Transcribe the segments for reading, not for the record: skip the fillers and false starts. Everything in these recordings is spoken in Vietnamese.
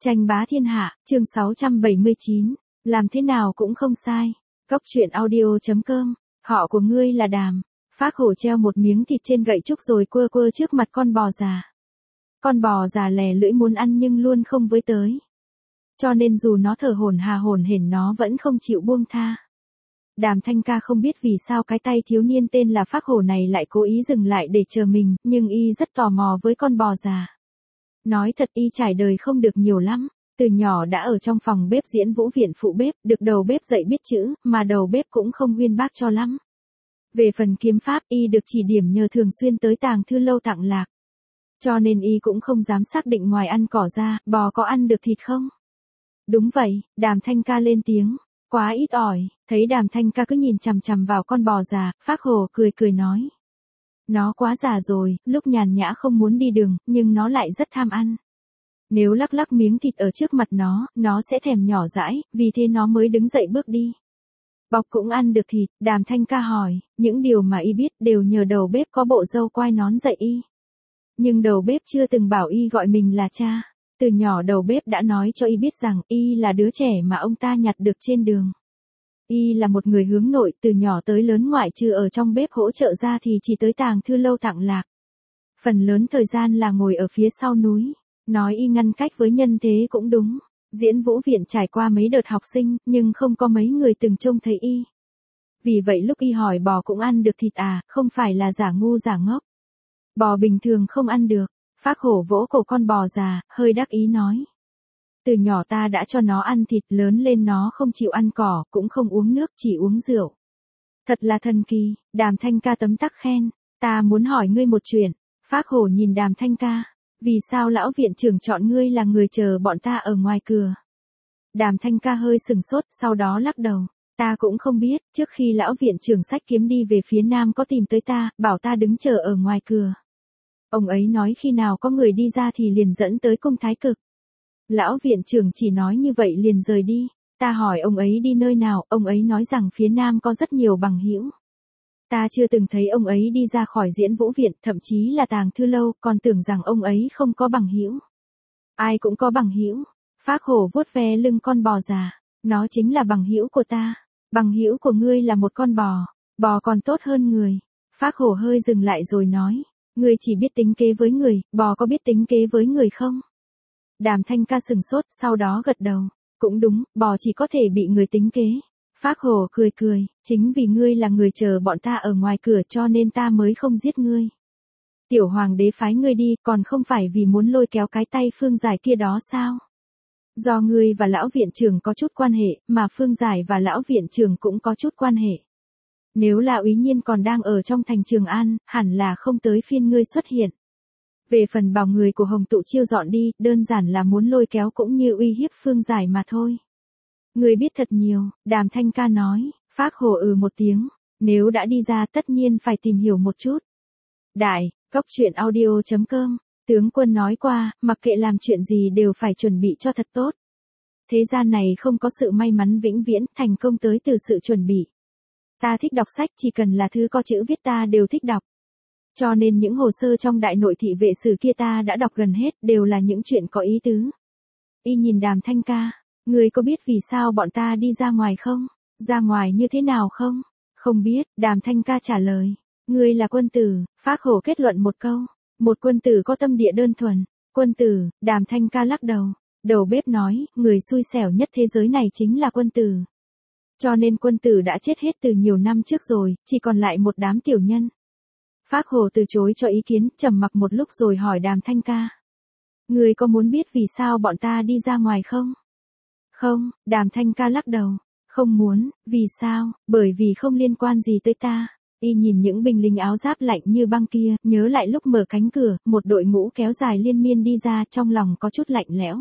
Tranh bá thiên hạ, chương 679, làm thế nào cũng không sai. Cốc truyện audio.com, họ của ngươi là Đàm. Phác Hổ treo một miếng thịt trên gậy trúc rồi quơ quơ trước mặt con bò già. Con bò già lè lưỡi muốn ăn nhưng luôn không với tới. Cho nên dù nó thở hổn hển nó vẫn không chịu buông tha. Đàm Thanh Ca không biết vì sao cái tay thiếu niên tên là Phác Hổ này lại cố ý dừng lại để chờ mình, nhưng y rất tò mò với con bò già. Nói thật y trải đời không được nhiều lắm, từ nhỏ đã ở trong phòng bếp diễn vũ viện phụ bếp, được đầu bếp dạy biết chữ, mà đầu bếp cũng không uyên bác cho lắm. Về phần kiếm pháp y được chỉ điểm nhờ thường xuyên tới Tàng Thư Lâu tặng lạc. Cho nên y cũng không dám xác định ngoài ăn cỏ ra, bò có ăn được thịt không? Đúng vậy, Đàm Thanh Ca lên tiếng, quá ít ỏi, thấy Đàm Thanh Ca cứ nhìn chằm chằm vào con bò già, Phác Hổ cười nói. Nó quá già rồi, lúc nhàn nhã không muốn đi đường, nhưng nó lại rất tham ăn. Nếu lắc miếng thịt ở trước mặt nó sẽ thèm nhỏ dãi, vì thế nó mới đứng dậy bước đi. Bọc cũng ăn được thịt, Đàm Thanh Ca hỏi, những điều mà y biết đều nhờ đầu bếp có bộ râu quai nón dạy y. Nhưng đầu bếp chưa từng bảo y gọi mình là cha. Từ nhỏ đầu bếp đã nói cho y biết rằng y là đứa trẻ mà ông ta nhặt được trên đường. Y là một người hướng nội, từ nhỏ tới lớn ngoại trừ ở trong bếp hỗ trợ ra thì chỉ tới Tàng Thư Lâu tặng lạc. Phần lớn thời gian là ngồi ở phía sau núi. Nói y ngăn cách với nhân thế cũng đúng. Diễn vũ viện trải qua mấy đợt học sinh, nhưng không có mấy người từng trông thấy y. Vì vậy lúc y hỏi bò cũng ăn được thịt à, không phải là giả ngu giả ngốc. Bò bình thường không ăn được. Phác Hổ vỗ cổ con bò già, hơi đắc ý nói. Từ nhỏ ta đã cho nó ăn thịt, lớn lên nó không chịu ăn cỏ, cũng không uống nước, chỉ uống rượu. Thật là thần kỳ, Đàm Thanh Ca tấm tắc khen. Ta muốn hỏi ngươi một chuyện. Phác Hổ nhìn Đàm Thanh Ca. Vì sao lão viện trưởng chọn ngươi là người chờ bọn ta ở ngoài cửa? Đàm Thanh Ca hơi sừng sốt, sau đó lắc đầu. Ta cũng không biết, trước khi lão viện trưởng xách kiếm đi về phía nam có tìm tới ta, bảo ta đứng chờ ở ngoài cửa. Ông ấy nói khi nào có người đi ra thì liền dẫn tới cung Thái Cực. Lão viện trưởng chỉ nói như vậy liền rời đi. Ta hỏi ông ấy đi nơi nào, ông ấy nói rằng phía nam có rất nhiều bằng hữu. Ta chưa từng thấy ông ấy đi ra khỏi diễn vũ viện, thậm chí là Tàng Thư Lâu, còn tưởng rằng ông ấy không có bằng hữu. Ai cũng có bằng hữu. Phác Hổ vuốt ve lưng con bò già. Nó chính là bằng hữu của ta. Bằng hữu của ngươi là một con bò. Bò còn tốt hơn người. Phác Hổ hơi dừng lại rồi nói. Ngươi chỉ biết tính kế với người, bò có biết tính kế với người không? Đàm Thanh Ca sừng sốt, sau đó gật đầu. Cũng đúng, bò chỉ có thể bị người tính kế. Phác Hổ cười, chính vì ngươi là người chờ bọn ta ở ngoài cửa cho nên ta mới không giết ngươi. Tiểu hoàng đế phái ngươi đi, còn không phải vì muốn lôi kéo cái tay Phương Giải kia đó sao? Do ngươi và lão viện trưởng có chút quan hệ, mà Phương Giải và lão viện trưởng cũng có chút quan hệ. Nếu là Úy Nhiên còn đang ở trong thành Trường An, hẳn là không tới phiên ngươi xuất hiện. Về phần bảo người của Hồng Tụ Chiêu dọn đi, đơn giản là muốn lôi kéo cũng như uy hiếp Phương Giải mà thôi. Ngươi biết thật nhiều, Đàm Thanh Ca nói. Phác Hổ một tiếng. Nếu đã đi ra tất nhiên phải tìm hiểu một chút. Đại, Cốc truyện audio.com, tướng quân nói qua, mặc kệ làm chuyện gì đều phải chuẩn bị cho thật tốt. Thế gian này không có sự may mắn vĩnh viễn, thành công tới từ sự chuẩn bị. Ta thích đọc sách, chỉ cần là thứ có chữ viết ta đều thích đọc. Cho nên những hồ sơ trong Đại Nội Thị Vệ Sử kia ta đã đọc gần hết, đều là những chuyện có ý tứ. Y nhìn Đàm Thanh Ca. Ngươi có biết vì sao bọn ta đi ra ngoài không? Ra ngoài như thế nào không? Không biết, Đàm Thanh Ca trả lời. Ngươi là quân tử, Phác Hổ kết luận một câu. Một quân tử có tâm địa đơn thuần. Quân tử, Đàm Thanh Ca lắc đầu. Đầu bếp nói, người xui xẻo nhất thế giới này chính là quân tử. Cho nên quân tử đã chết hết từ nhiều năm trước rồi, chỉ còn lại một đám tiểu nhân. Phác Hổ từ chối cho ý kiến, trầm mặc một lúc rồi hỏi Đàm Thanh Ca. Ngươi có muốn biết vì sao bọn ta đi ra ngoài không? Không, Đàm Thanh Ca lắc đầu. Không muốn, vì sao? Bởi vì không liên quan gì tới ta. Y nhìn những binh lính áo giáp lạnh như băng kia, nhớ lại lúc mở cánh cửa, một đội ngũ kéo dài liên miên đi ra, trong lòng có chút lạnh lẽo.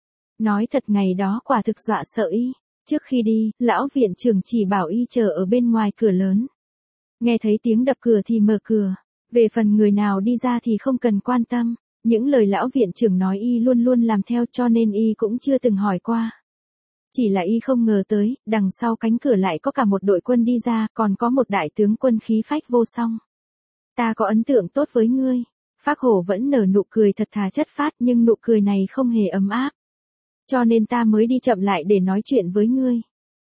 Nói thật ngày đó quả thực dọa sợ y. Trước khi đi, lão viện trưởng chỉ bảo y chờ ở bên ngoài cửa lớn. Nghe thấy tiếng đập cửa thì mở cửa. Về phần người nào đi ra thì không cần quan tâm. Những lời lão viện trưởng nói y luôn luôn làm theo cho nên y cũng chưa từng hỏi qua. Chỉ là y không ngờ tới, đằng sau cánh cửa lại có cả một đội quân đi ra, còn có một đại tướng quân khí phách vô song. Ta có ấn tượng tốt với ngươi. Phác Hổ vẫn nở nụ cười thật thà chất phác nhưng nụ cười này không hề ấm áp. Cho nên ta mới đi chậm lại để nói chuyện với ngươi.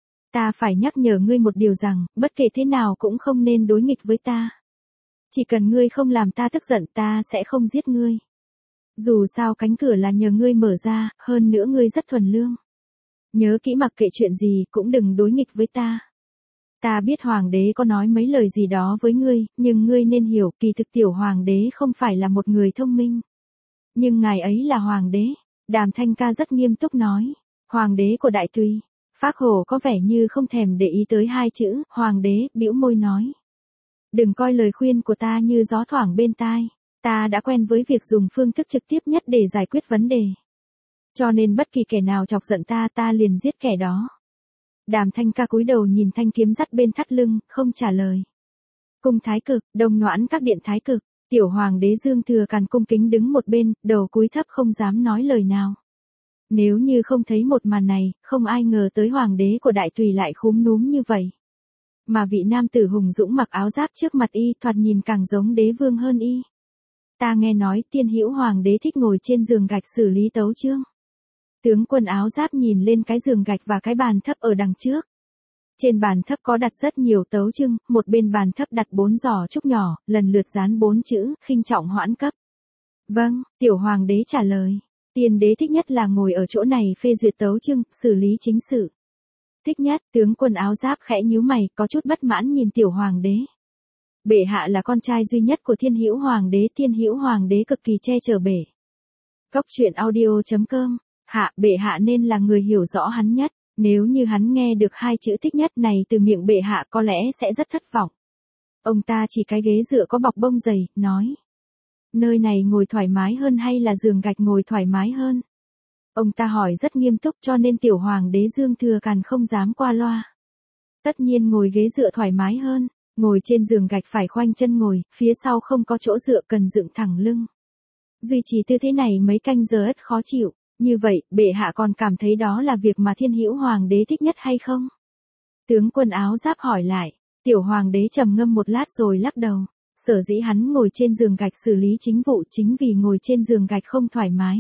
Ta phải nhắc nhở ngươi một điều rằng, bất kể thế nào cũng không nên đối nghịch với ta. Chỉ cần ngươi không làm ta tức giận ta sẽ không giết ngươi. Dù sao cánh cửa là nhờ ngươi mở ra, hơn nữa ngươi rất thuần lương. Nhớ kỹ mặc kệ chuyện gì cũng đừng đối nghịch với ta. Ta biết hoàng đế có nói mấy lời gì đó với ngươi, nhưng ngươi nên hiểu kỳ thực tiểu hoàng đế không phải là một người thông minh. Nhưng ngài ấy là hoàng đế. Đàm Thanh Ca rất nghiêm túc nói. Hoàng đế của Đại Tùy. Phác Hổ có vẻ như không thèm để ý tới hai chữ, hoàng đế, bĩu môi nói. Đừng coi lời khuyên của ta như gió thoảng bên tai. Ta đã quen với việc dùng phương thức trực tiếp nhất để giải quyết vấn đề. Cho nên bất kỳ kẻ nào chọc giận ta liền giết kẻ đó. Đàm Thanh Ca cúi đầu nhìn thanh kiếm dắt bên thắt lưng, không trả lời. Cung Thái Cực, Đông Noãn các điện Thái Cực, tiểu hoàng đế Dương Thừa Càn cung kính đứng một bên, đầu cúi thấp không dám nói lời nào. Nếu như không thấy một màn này, không ai ngờ tới hoàng đế của Đại Tùy lại khúm núm như vậy. Mà vị nam tử hùng dũng mặc áo giáp trước mặt y thoạt nhìn càng giống đế vương hơn y. Ta nghe nói Tiên Hữu hoàng đế thích ngồi trên giường gạch xử lý tấu chương. Tướng quân áo giáp nhìn lên cái giường gạch và cái bàn thấp ở đằng trước. Trên bàn thấp có đặt rất nhiều tấu chương, một bên bàn thấp đặt 4 giỏ trúc nhỏ, lần lượt dán 4 chữ, khinh trọng hoãn cấp. Vâng, tiểu hoàng đế trả lời. Tiên đế thích nhất là ngồi ở chỗ này phê duyệt tấu chương, xử lý chính sự. Thích nhất, tướng quân áo giáp khẽ nhíu mày, có chút bất mãn nhìn tiểu hoàng đế. Bệ hạ là con trai duy nhất của Thiên Hữu hoàng đế cực kỳ che chở bệ. Cốc truyện audio.com. Hạ, bệ hạ nên là người hiểu rõ hắn nhất. Nếu như hắn nghe được hai chữ thích nhất này từ miệng bệ hạ có lẽ sẽ rất thất vọng. Ông ta chỉ cái ghế dựa có bọc bông dày, nói. Nơi này ngồi thoải mái hơn hay là giường gạch ngồi thoải mái hơn? Ông ta hỏi rất nghiêm túc cho nên tiểu hoàng đế Dương Thừa Càn không dám qua loa. Tất nhiên ngồi ghế dựa thoải mái hơn, ngồi trên giường gạch phải khoanh chân ngồi, phía sau không có chỗ dựa cần dựng thẳng lưng. Duy trì tư thế này mấy canh giờ rất khó chịu. Như vậy, bệ hạ còn cảm thấy đó là việc mà Thiên Hữu hoàng đế thích nhất hay không? Tướng quân áo giáp hỏi lại, tiểu hoàng đế trầm ngâm một lát rồi lắc đầu. Sở dĩ hắn ngồi trên giường gạch xử lý chính vụ chính vì ngồi trên giường gạch không thoải mái.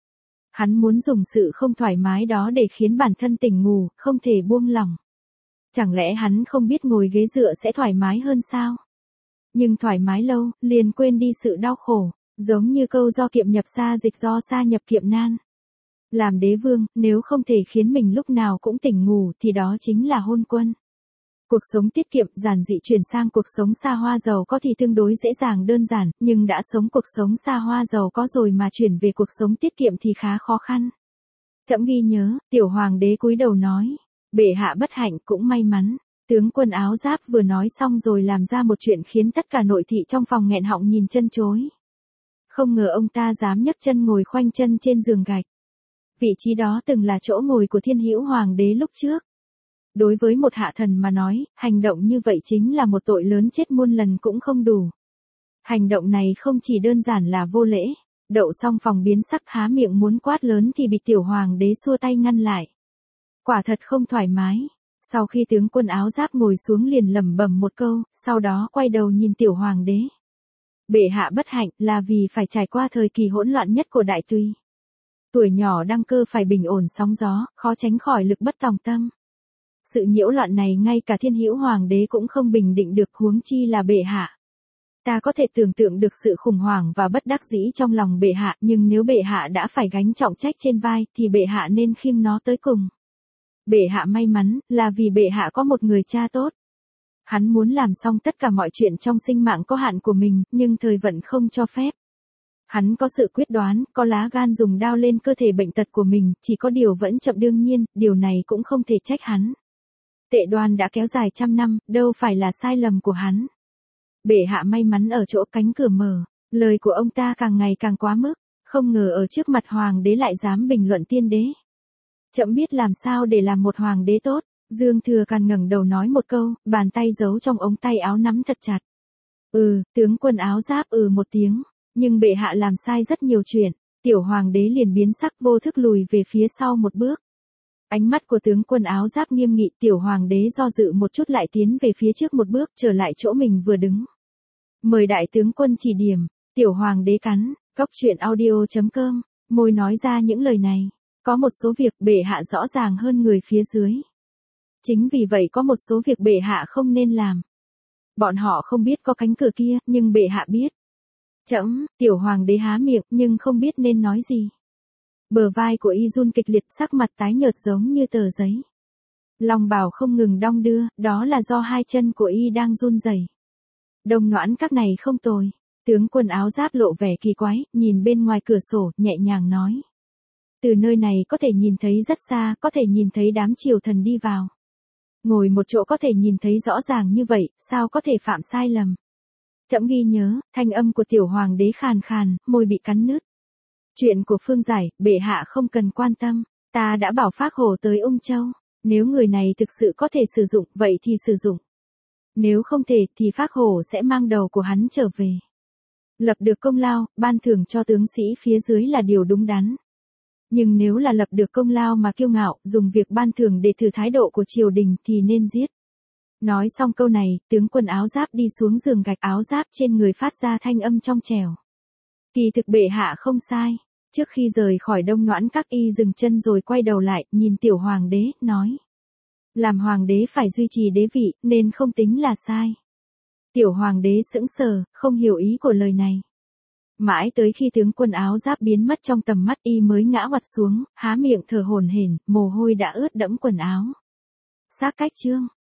Hắn muốn dùng sự không thoải mái đó để khiến bản thân tỉnh ngủ, không thể buông lỏng. Chẳng lẽ hắn không biết ngồi ghế dựa sẽ thoải mái hơn sao? Nhưng thoải mái lâu, liền quên đi sự đau khổ, giống như câu do kiệm nhập xa dịch do xa nhập kiệm nan. Làm đế vương, nếu không thể khiến mình lúc nào cũng tỉnh ngủ thì đó chính là hôn quân. Cuộc sống tiết kiệm giản dị chuyển sang cuộc sống xa hoa giàu có thì tương đối dễ dàng đơn giản, nhưng đã sống cuộc sống xa hoa giàu có rồi mà chuyển về cuộc sống tiết kiệm thì khá khó khăn. Trẫm ghi nhớ, tiểu hoàng đế cúi đầu nói, bệ hạ bất hạnh cũng may mắn. Tướng quân áo giáp vừa nói xong rồi làm ra một chuyện khiến tất cả nội thị trong phòng nghẹn họng nhìn chân chối. Không ngờ ông ta dám nhấc chân ngồi khoanh chân trên giường gạch. Vị trí đó từng là chỗ ngồi của Thiên Hữu hoàng đế lúc trước. Đối với một hạ thần mà nói, hành động như vậy chính là một tội lớn chết muôn lần cũng không đủ. Hành động này không chỉ đơn giản là vô lễ, đậu xong phòng biến sắc há miệng muốn quát lớn thì bị tiểu hoàng đế xua tay ngăn lại. Quả thật không thoải mái. Sau khi tướng quân áo giáp ngồi xuống liền lẩm bẩm một câu, sau đó quay đầu nhìn tiểu hoàng đế. Bệ hạ bất hạnh là vì phải trải qua thời kỳ hỗn loạn nhất của Đại Tùy. Tuổi nhỏ đăng cơ phải bình ổn sóng gió, khó tránh khỏi lực bất tòng tâm. Sự nhiễu loạn này ngay cả Thiên Hữu hoàng đế cũng không bình định được, huống chi là bệ hạ. Ta có thể tưởng tượng được sự khủng hoảng và bất đắc dĩ trong lòng bệ hạ, nhưng nếu bệ hạ đã phải gánh trọng trách trên vai thì bệ hạ nên khiêng nó tới cùng. Bệ hạ may mắn là vì bệ hạ có một người cha tốt. Hắn muốn làm xong tất cả mọi chuyện trong sinh mạng có hạn của mình, nhưng thời vận không cho phép. Hắn có sự quyết đoán, có lá gan dùng đao lên cơ thể bệnh tật của mình, chỉ có điều vẫn chậm đương nhiên, điều này cũng không thể trách hắn. Tệ đoan đã kéo dài trăm năm, đâu phải là sai lầm của hắn. Bệ hạ may mắn ở chỗ cánh cửa mở, lời của ông ta càng ngày càng quá mức, không ngờ ở trước mặt hoàng đế lại dám bình luận tiên đế. Trẫm biết làm sao để làm một hoàng đế tốt. Dương Thừa Càn ngẩng đầu nói một câu, bàn tay giấu trong ống tay áo nắm thật chặt. Tướng quân áo giáp một tiếng, nhưng bệ hạ làm sai rất nhiều chuyện. Tiểu hoàng đế liền biến sắc vô thức lùi về phía sau một bước. Ánh mắt của tướng quân áo giáp nghiêm nghị, tiểu hoàng đế do dự một chút lại tiến về phía trước một bước trở lại chỗ mình vừa đứng. Mời đại tướng quân chỉ điểm, tiểu hoàng đế cắn, cốc truyện audio.com, môi nói ra những lời này. Có một số việc bệ hạ rõ ràng hơn người phía dưới. Chính vì vậy có một số việc bệ hạ không nên làm. Bọn họ không biết có cánh cửa kia, nhưng bệ hạ biết. Trẫm, tiểu hoàng đế há miệng nhưng không biết nên nói gì. Bờ vai của y run kịch liệt, sắc mặt tái nhợt giống như tờ giấy. Long bào không ngừng đong đưa, đó là do hai chân của y đang run rẩy. Đông Noãn Các này không tồi. Tướng quân áo giáp lộ vẻ kỳ quái, nhìn bên ngoài cửa sổ, nhẹ nhàng nói. Từ nơi này có thể nhìn thấy rất xa, có thể nhìn thấy đám triều thần đi vào. Ngồi một chỗ có thể nhìn thấy rõ ràng như vậy, sao có thể phạm sai lầm. Trẫm ghi nhớ, thanh âm của tiểu hoàng đế khàn khàn, môi bị cắn nứt. Chuyện của Phương Giải, bệ hạ không cần quan tâm, ta đã bảo Phác Hổ tới Ung Châu. Nếu người này thực sự có thể sử dụng, vậy thì sử dụng. Nếu không thể thì Phác Hổ sẽ mang đầu của hắn trở về. Lập được công lao, ban thưởng cho tướng sĩ phía dưới là điều đúng đắn. Nhưng nếu là lập được công lao mà kiêu ngạo, dùng việc ban thưởng để thử thái độ của triều đình thì nên giết. Nói xong câu này, tướng quân áo giáp đi xuống giường gạch, áo giáp trên người phát ra thanh âm trong trẻo. Kỳ thực bệ hạ không sai. Trước khi rời khỏi Đông Noãn Các, y dừng chân rồi quay đầu lại, nhìn tiểu hoàng đế, nói. Làm hoàng đế phải duy trì đế vị, nên không tính là sai. Tiểu hoàng đế sững sờ, không hiểu ý của lời này. Mãi tới khi tướng quân áo giáp biến mất trong tầm mắt, y mới ngã ngoặt xuống, há miệng thở hổn hển, mồ hôi đã ướt đẫm quần áo. Xác cách chương